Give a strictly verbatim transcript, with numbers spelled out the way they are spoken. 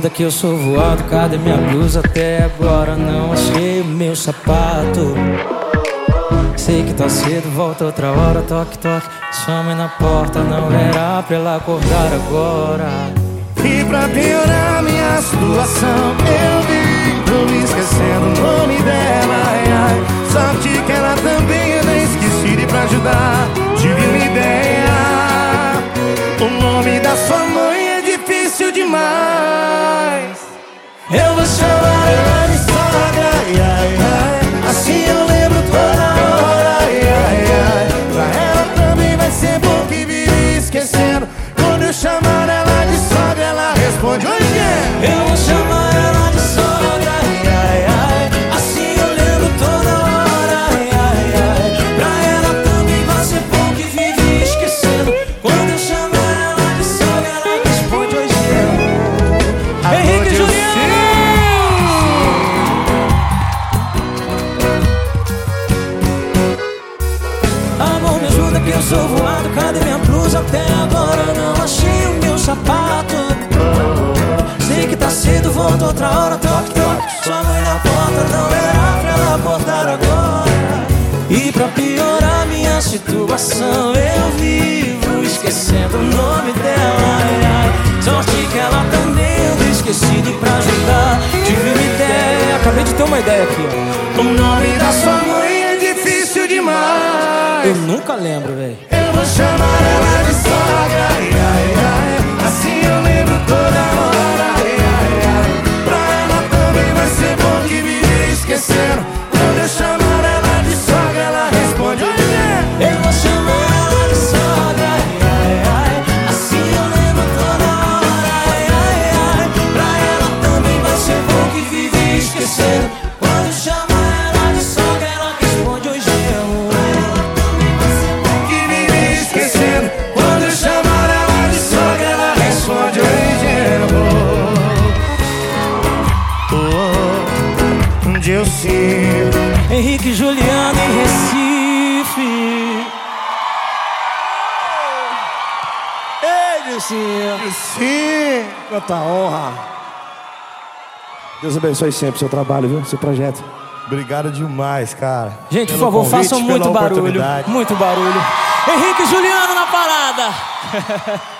ajuda que eu sou voado. Cadê minha blusa? Até agora não achei o meu sapato. Sei que tá cedo, volta outra hora. Toque, toque, sua mãe na porta. Não era pra ela acordar agora. E pra piorar minha situação, eu vivo me esquecendo o nome dela. Ai, ai. Sorte que ela também eu nem esqueci. E pra ajudar, tive uma ideia. O nome da sua mãe é difícil demais. Eu vou chamar ela de sogra. Ai, ai, ai. Assim eu lembro toda hora. Ai, ai, ai. Pra ela também vai ser bom que vive esquecendo. Quando eu chamar ela de sogra, ela responde: oi, quem? Eu vou chamar ela de sogra. Ai, ai, ai. Assim eu lembro toda hora. Ai, ai, ai. Pra ela também vai ser bom que vive esquecendo. Quando eu chamar ela de sogra, ela responde: oi, quem? Henrique e Juliano! Amor, me ajuda que eu sou voado. Cadê minha blusa? Até agora não achei o meu sapato. Sei que tá cedo, volta outra hora. Toque, toque, sua mãe na porta. Não era pra ela acordar agora. E pra piorar minha situação, eu vivo esquecendo o nome dela. Ai, ai. Sorte que ela também eu esqueci. E pra ajudar, tive uma ideia. Acabei de ter uma ideia aqui, ó. O nome da sua mãe é difícil demais. Eu nunca lembro, velho. Eu vou chamar ela de sogra. Ai, ai, ai. Assim eu lembro toda hora. Ai, ai, ai. Pra ela também vai ser bom que vive esquecendo. Quando eu chamar ela de sogra, ela responde: oi, quem? Eu vou chamar ela de sogra. Ai, ai, ai. Assim eu lembro toda hora. Ai, ai, ai. Pra ela também vai ser bom que vive esquecendo. Quando eu chamar ela de sogra, ela responde: oi, genro. Que vive esquecendo. Quando eu chamar ela de sogra, ela responde: oi, genro. Oh, onde eu sinto Henrique e Juliano em Recife. Ei, Dilcinho. sim, quanta honra. Deus abençoe sempre o seu trabalho, viu? Seu projeto. Obrigado demais, cara. Gente, por Pelo favor, convite, façam pela muito barulho. oportunidade. Muito barulho. Henrique e Juliano na parada.